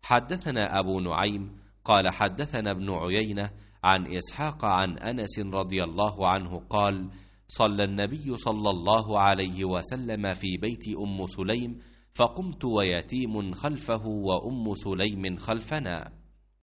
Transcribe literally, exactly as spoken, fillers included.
حدثنا أبو نعيم قال حدثنا ابن عيينة عن إسحاق عن أنس رضي الله عنه قال: صلى النبي صلى الله عليه وسلم في بيت أم سليم، فقمت ويتيم خلفه وأم سليم خلفنا،